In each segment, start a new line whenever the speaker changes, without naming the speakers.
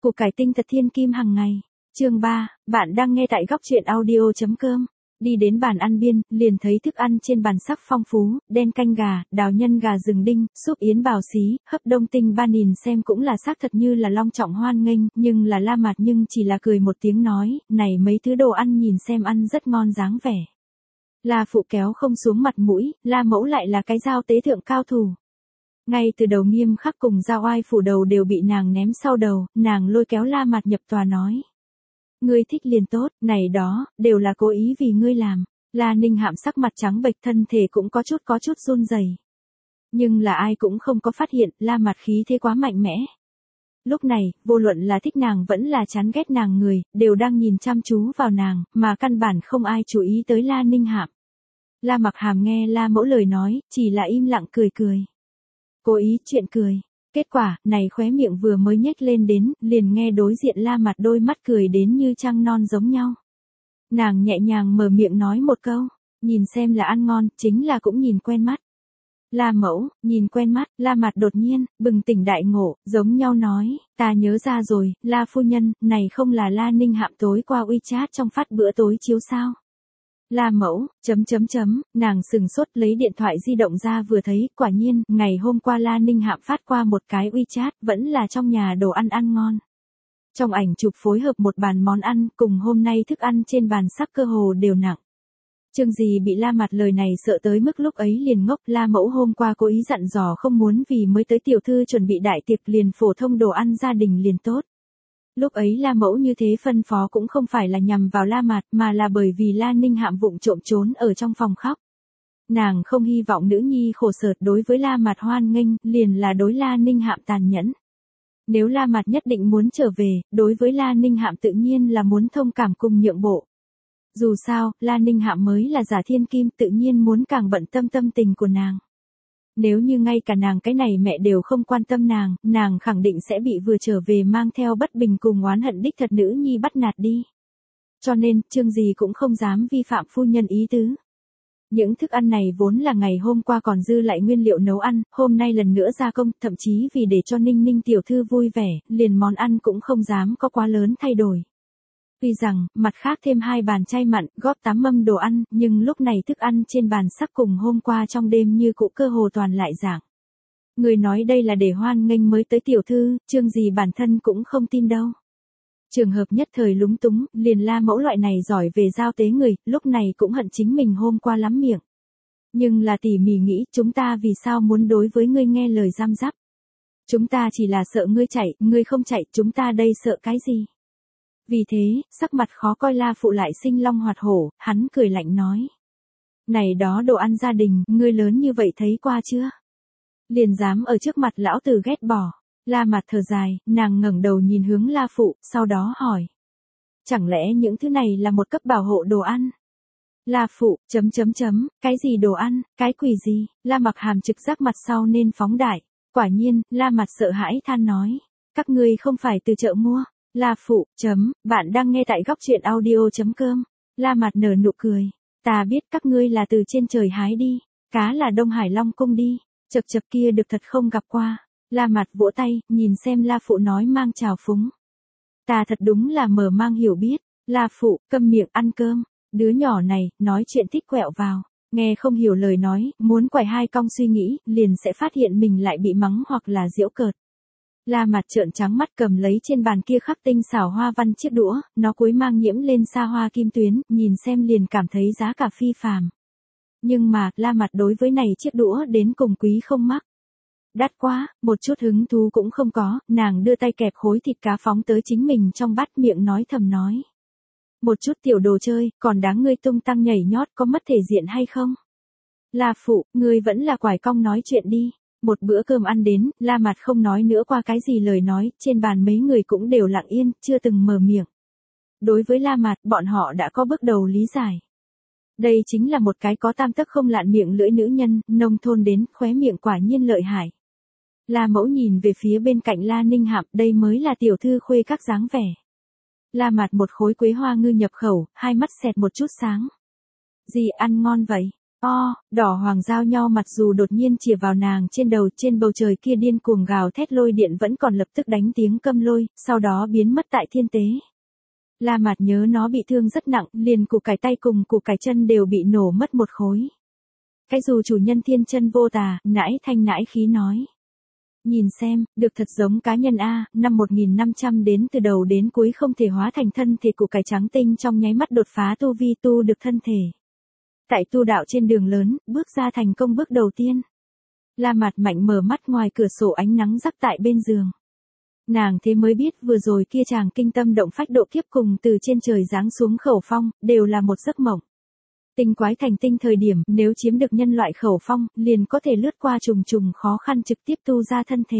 Củ cải tinh thật thiên kim hàng ngày. Chương 3, bạn đang nghe tại góc truyện audio.com. Đi đến bàn ăn biên, liền thấy thức ăn trên bàn sắc phong phú, đen canh gà, đào nhân gà rừng đinh, súp yến bào xí, hấp đông tinh ba nhìn xem cũng là xác thật như là long trọng hoan nghênh, nhưng là La Mạt nhưng chỉ là cười một tiếng nói, này mấy thứ đồ ăn nhìn xem ăn rất ngon dáng vẻ. La phụ kéo không xuống mặt mũi, La mẫu lại là cái giao tế thượng cao thủ. Ngay từ đầu nghiêm khắc cùng giao oai phủ đầu đều bị nàng ném sau đầu, nàng lôi kéo La Mạt nhập tòa nói. Ngươi thích liền tốt, này đó, đều là cố ý vì ngươi làm. La Ninh Hạm sắc mặt trắng bệch thân thể cũng có chút run rẩy. Nhưng là ai cũng không có phát hiện, La Mạt khí thế quá mạnh mẽ. Lúc này, vô luận là thích nàng vẫn là chán ghét nàng người, đều đang nhìn chăm chú vào nàng, mà căn bản không ai chú ý tới La Ninh Hạm. La Mặc Hàm nghe La mẫu lời nói, chỉ là im lặng cười cười. Cố ý chuyện cười. Kết quả, này khóe miệng vừa mới nhếch lên đến, liền nghe đối diện La Mạt đôi mắt cười đến như trăng non giống nhau. Nàng nhẹ nhàng mở miệng nói một câu, nhìn xem là ăn ngon, chính là cũng nhìn quen mắt. La mẫu, nhìn quen mắt, La Mạt đột nhiên, bừng tỉnh đại ngộ, giống nhau nói, ta nhớ ra rồi, La phu nhân, này không là La Ninh Hạm tối qua WeChat trong phát bữa tối chiếu sao? La mẫu, nàng sừng sốt lấy điện thoại di động ra vừa thấy, quả nhiên, ngày hôm qua La Ninh Hạm phát qua một cái WeChat, vẫn là trong nhà đồ ăn ăn ngon. Trong ảnh chụp phối hợp một bàn món ăn, cùng hôm nay thức ăn trên bàn sắc cơ hồ đều nặng. Chương gì bị La Mạt lời này sợ tới mức lúc ấy liền ngốc, La mẫu hôm qua cố ý dặn dò không muốn vì mới tới tiểu thư chuẩn bị đại tiệc liền phổ thông đồ ăn gia đình liền tốt. Lúc ấy La mẫu như thế phân phó cũng không phải là nhằm vào La Mạt mà là bởi vì La Ninh Hạm vụng trộm trốn ở trong phòng khóc. Nàng không hy vọng nữ nhi khổ sở đối với La Mạt hoan nghênh, liền là đối La Ninh Hạm tàn nhẫn. Nếu La Mạt nhất định muốn trở về, đối với La Ninh Hạm tự nhiên là muốn thông cảm cùng nhượng bộ. Dù sao, La Ninh Hạm mới là giả thiên kim tự nhiên muốn càng bận tâm tâm tình của nàng. Nếu như ngay cả nàng cái này mẹ đều không quan tâm nàng khẳng định sẽ bị vừa trở về mang theo bất bình cùng oán hận đích thật nữ nhi bắt nạt đi. Cho nên, chương gì cũng không dám vi phạm phu nhân ý tứ. Những thức ăn này vốn là ngày hôm qua còn dư lại nguyên liệu nấu ăn, hôm nay lần nữa gia công, thậm chí vì để cho Ninh Ninh tiểu thư vui vẻ, liền món ăn cũng không dám có quá lớn thay đổi. Tuy rằng, mặt khác thêm 2 bàn chay mặn, góp 8 mâm đồ ăn, nhưng lúc này thức ăn trên bàn sắc cùng hôm qua trong đêm như cũ cơ hồ toàn lại dạng. Người nói đây là để hoan nghênh mới tới tiểu thư, chương gì bản thân cũng không tin đâu. Trường hợp nhất thời lúng túng, liền La mẫu loại này giỏi về giao tế người, lúc này cũng hận chính mình hôm qua lắm miệng. Nhưng là tỉ mỉ nghĩ, chúng ta vì sao muốn đối với ngươi nghe lời giam giáp. Chúng ta chỉ là sợ ngươi chạy, ngươi không chạy, chúng ta đây sợ cái gì. Vì thế, sắc mặt khó coi La phụ lại sinh long hoạt hổ, hắn cười lạnh nói. Này đó đồ ăn gia đình, ngươi lớn như vậy thấy qua chưa? Liền dám ở trước mặt lão tử ghét bỏ. La Mạt thở dài, nàng ngẩng đầu nhìn hướng La phụ, sau đó hỏi. Chẳng lẽ những thứ này là một cấp bảo hộ đồ ăn? La phụ, cái gì đồ ăn, cái quỷ gì? La Mặc Hàm trực giác mặt sau nên phóng đại. Quả nhiên, La Mạt sợ hãi than nói. Các ngươi không phải từ chợ mua. La phụ, bạn đang nghe tại góc truyện audio.com. La Mạt nở nụ cười. Ta biết các ngươi là từ trên trời hái đi. Cá là Đông Hải Long cung đi. Chật kia được thật không gặp qua. La Mạt vỗ tay, nhìn xem La phụ nói mang trào phúng. Ta thật đúng là mở mang hiểu biết. La phụ, câm miệng ăn cơm. Đứa nhỏ này, nói chuyện thích quẹo vào. Nghe không hiểu lời nói, muốn quải hai cong suy nghĩ, liền sẽ phát hiện mình lại bị mắng hoặc là giễu cợt. La Mạt trợn trắng mắt cầm lấy trên bàn kia khắc tinh xảo hoa văn chiếc đũa, nó cuối mang nhiễm lên sa hoa kim tuyến, nhìn xem liền cảm thấy giá cả phi phàm. Nhưng mà, La Mạt đối với này chiếc đũa đến cùng quý không mắc. Đắt quá, một chút hứng thú cũng không có, nàng đưa tay kẹp khối thịt cá phóng tới chính mình trong bát miệng nói thầm nói. Một chút tiểu đồ chơi, còn đáng ngươi tung tăng nhảy nhót có mất thể diện hay không? La phụ, ngươi vẫn là quải cong nói chuyện đi. Một bữa cơm ăn đến, La Mạt không nói nữa qua cái gì lời nói, trên bàn mấy người cũng đều lặng yên, chưa từng mở miệng. Đối với La Mạt, bọn họ đã có bước đầu lý giải. Đây chính là một cái có tam tấc không lạn miệng lưỡi nữ nhân, nông thôn đến, khóe miệng quả nhiên lợi hại. La mẫu nhìn về phía bên cạnh La Ninh Hạm, đây mới là tiểu thư khuê các dáng vẻ. La Mạt một khối quế hoa ngư nhập khẩu, hai mắt xẹt một chút sáng. Gì ăn ngon vậy? Đỏ hoàng giao nho mặc dù đột nhiên chìa vào nàng trên đầu, trên bầu trời kia điên cuồng gào thét lôi điện vẫn còn lập tức đánh tiếng câm lôi, sau đó biến mất tại thiên tế. La Mạt nhớ nó bị thương rất nặng, liền củ cải tay cùng củ cải chân đều bị nổ mất một khối. Cái dù chủ nhân thiên chân vô tà, nãi thanh nãi khí nói. Nhìn xem, được thật giống cá nhân A, năm 1500 đến từ đầu đến cuối không thể hóa thành thân thể củ cải trắng tinh trong nháy mắt đột phá tu vi tu được thân thể. Tại tu đạo trên đường lớn, bước ra thành công bước đầu tiên. La Mạt mạnh mở mắt, ngoài cửa sổ ánh nắng rắc tại bên giường. Nàng thế mới biết vừa rồi kia chàng kinh tâm động phách độ kiếp cùng từ trên trời giáng xuống khẩu phong, đều là một giấc mộng. Tinh quái thành tinh thời điểm, nếu chiếm được nhân loại khẩu phong, liền có thể lướt qua trùng trùng khó khăn trực tiếp tu ra thân thể.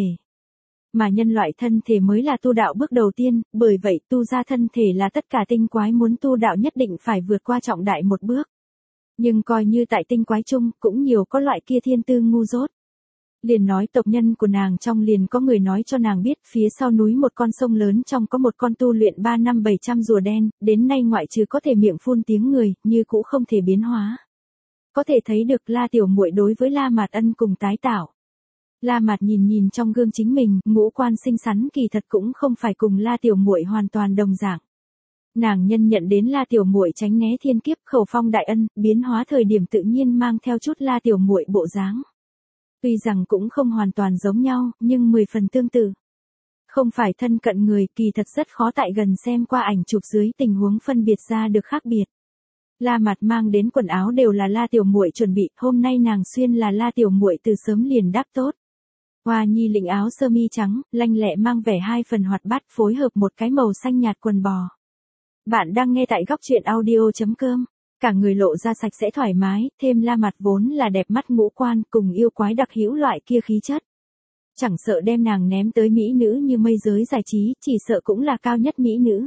Mà nhân loại thân thể mới là tu đạo bước đầu tiên, bởi vậy tu ra thân thể là tất cả tinh quái muốn tu đạo nhất định phải vượt qua trọng đại một bước. Nhưng coi như tại tinh quái chung, cũng nhiều có loại kia thiên tư ngu dốt. Liền nói tộc nhân của nàng trong liền có người nói cho nàng biết phía sau núi một con sông lớn trong có một con tu luyện 3 năm 700 rùa đen, đến nay ngoại trừ có thể miệng phun tiếng người, như cũ không thể biến hóa. Có thể thấy được La tiểu muội đối với La Mạt ân cùng tái tạo. La Mạt nhìn trong gương chính mình, ngũ quan xinh xắn kỳ thật cũng không phải cùng La tiểu muội hoàn toàn đồng dạng. Nàng nhân nhận đến La tiểu muội tránh né thiên kiếp khẩu phong đại ân, biến hóa thời điểm tự nhiên mang theo chút La tiểu muội bộ dáng. Tuy rằng cũng không hoàn toàn giống nhau, nhưng 10 phần tương tự. Không phải thân cận người, kỳ thật rất khó tại gần xem qua ảnh chụp dưới tình huống phân biệt ra được khác biệt. La Mạt mang đến quần áo đều là La tiểu muội chuẩn bị, hôm nay nàng xuyên là La tiểu muội từ sớm liền đáp tốt. Hoa nhi lĩnh áo sơ mi trắng, lanh lẹ mang vẻ 2 phần hoạt bát phối hợp một cái màu xanh nhạt quần bò. Bạn đang nghe tại góc truyện audio.com. Cả người lộ ra sạch sẽ thoải mái, thêm La Mạt vốn là đẹp mắt ngũ quan cùng yêu quái đặc hữu loại kia khí chất. Chẳng sợ đem nàng ném tới mỹ nữ như mây giới giải trí, chỉ sợ cũng là cao nhất mỹ nữ.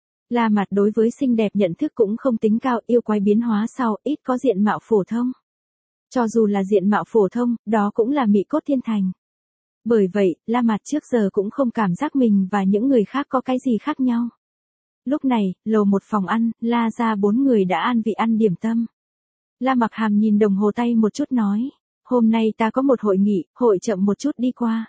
La Mạt đối với xinh đẹp nhận thức cũng không tính cao, yêu quái biến hóa sau, ít có diện mạo phổ thông. Cho dù là diện mạo phổ thông, đó cũng là mỹ cốt thiên thành. Bởi vậy, La Mạt trước giờ cũng không cảm giác mình và những người khác có cái gì khác nhau. Lúc này, lầu một phòng ăn, La ra 4 người đã an vị ăn điểm tâm. La Mặc Hàm nhìn đồng hồ tay một chút nói, hôm nay ta có một hội nghị, hội chậm một chút đi qua.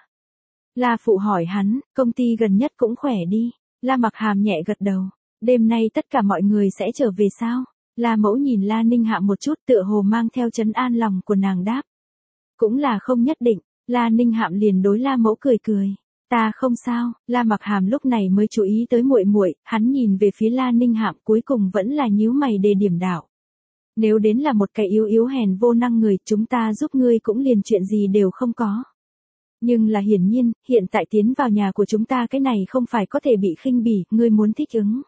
La Phụ hỏi hắn, công ty gần nhất cũng khỏe đi. La Mặc Hàm nhẹ gật đầu, đêm nay tất cả mọi người sẽ trở về sao? La Mẫu nhìn La Ninh Hạm một chút tựa hồ mang theo trấn an lòng của nàng đáp. Cũng là không nhất định, La Ninh Hạm liền đối La Mẫu cười cười. Ta không sao, La Mặc Hàm lúc này mới chú ý tới muội muội, hắn nhìn về phía La Ninh Hạm cuối cùng vẫn là nhíu mày đề điểm đạo. Nếu đến là một cái yếu hèn vô năng người, chúng ta giúp ngươi cũng liền chuyện gì đều không có. Nhưng là hiển nhiên, hiện tại tiến vào nhà của chúng ta cái này không phải có thể bị khinh bỉ, ngươi muốn thích ứng.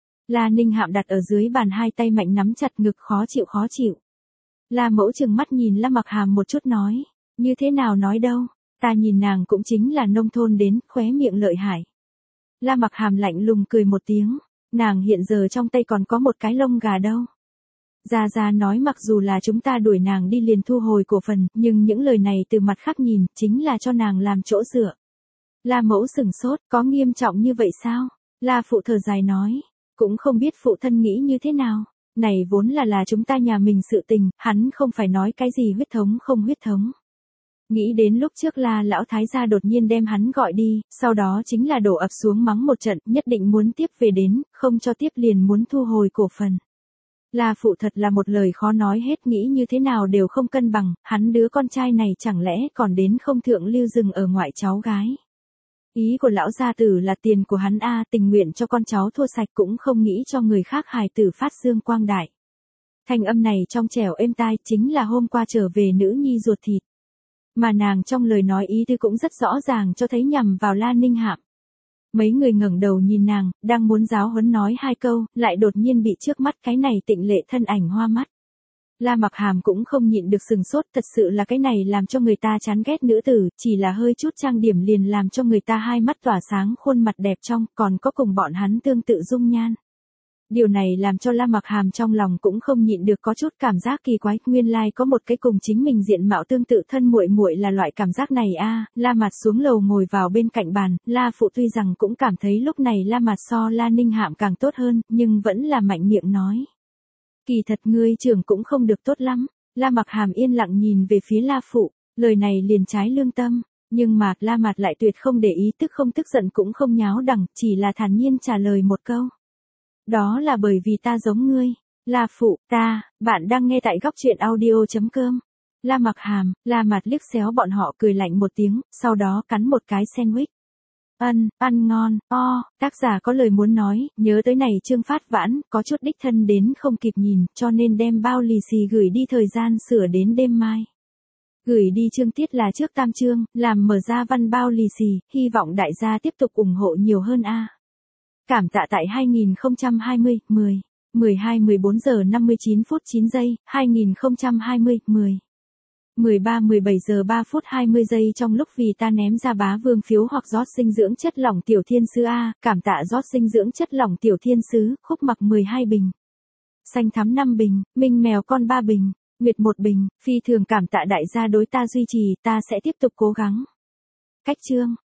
La Ninh Hạm đặt ở dưới bàn hai tay mạnh nắm chặt ngực khó chịu. La Mẫu trừng mắt nhìn La Mặc Hàm một chút nói, như thế nào nói đâu. Ta nhìn nàng cũng chính là nông thôn đến, khóe miệng lợi hại. La Mặc Hàm lạnh lùng cười một tiếng, nàng hiện giờ trong tay còn có một cái lông gà đâu. Gia nói mặc dù là chúng ta đuổi nàng đi liền thu hồi cổ phần, nhưng những lời này từ mặt khác nhìn, chính là cho nàng làm chỗ dựa. La Mẫu sửng sốt, có nghiêm trọng như vậy sao? La Phụ thở dài nói, cũng không biết phụ thân nghĩ như thế nào. Này vốn là chúng ta nhà mình sự tình, hắn không phải nói cái gì huyết thống không huyết thống. Nghĩ đến lúc trước La lão thái gia đột nhiên đem hắn gọi đi, sau đó chính là đổ ập xuống mắng một trận, nhất định muốn tiếp về đến, không cho tiếp liền muốn thu hồi cổ phần. La Phụ thật là một lời khó nói hết, nghĩ như thế nào đều không cân bằng, hắn đứa con trai này chẳng lẽ còn đến không thượng lưu dừng ở ngoại cháu gái. Ý của lão gia tử là tiền của hắn tình nguyện cho con cháu thua sạch cũng không nghĩ cho người khác hài tử phát dương quang đại. Thanh âm này trong trẻo êm tai chính là hôm qua trở về nữ nhi ruột thịt. Mà nàng trong lời nói ý tứ cũng rất rõ ràng cho thấy nhằm vào La Ninh Hạm. Mấy người ngẩng đầu nhìn nàng, đang muốn giáo huấn nói 2 câu, lại đột nhiên bị trước mắt cái này tịnh lệ thân ảnh hoa mắt. La Mặc Hàm cũng không nhịn được sừng sốt, thật sự là cái này làm cho người ta chán ghét nữ tử, chỉ là hơi chút trang điểm liền làm cho người ta hai mắt tỏa sáng, khuôn mặt đẹp trong, còn có cùng bọn hắn tương tự dung nhan. Điều này làm cho La Mặc Hàm trong lòng cũng không nhịn được có chút cảm giác kỳ quái, nguyên lai có một cái cùng chính mình diện mạo tương tự thân muội muội là loại cảm giác này La Mạt xuống lầu ngồi vào bên cạnh bàn, La Phụ tuy rằng cũng cảm thấy lúc này La Mạt so La Ninh Hạm càng tốt hơn, nhưng vẫn là mạnh miệng nói. Kỳ thật ngươi trưởng cũng không được tốt lắm. La Mặc Hàm yên lặng nhìn về phía La Phụ, lời này liền trái lương tâm, nhưng mà La Mạt lại tuyệt không để ý, tức không tức giận cũng không nháo đằng, chỉ là thản nhiên trả lời một câu. Đó là bởi vì ta giống ngươi. La Phụ, bạn đang nghe tại góc truyện audio.com. La Mặc Hàm, La Mạt liếc xéo bọn họ cười lạnh một tiếng, sau đó cắn một cái sandwich. Ăn ngon, tác giả có lời muốn nói, nhớ tới này Trương Phát Vãn, có chút đích thân đến không kịp nhìn, cho nên đem bao lì xì gửi đi, thời gian sửa đến đêm mai. Gửi đi chương tiết là trước tam chương, làm mở ra văn bao lì xì, hy vọng đại gia tiếp tục ủng hộ nhiều hơn a. Cảm tạ tại 2020, 12-14 giờ 59 phút 9 giây, 2020, 13-17 giờ 3 phút 20 giây trong lúc vì ta ném ra bá vương phiếu hoặc rót dinh dưỡng chất lỏng tiểu thiên sứ A, cảm tạ rót dinh dưỡng chất lỏng tiểu thiên sứ, khúc mặc 12 bình. Xanh thắm 5 bình, minh mèo con 3 bình, nguyệt 1 bình, phi thường cảm tạ đại gia đối ta duy trì, ta sẽ tiếp tục cố gắng. Cách chương.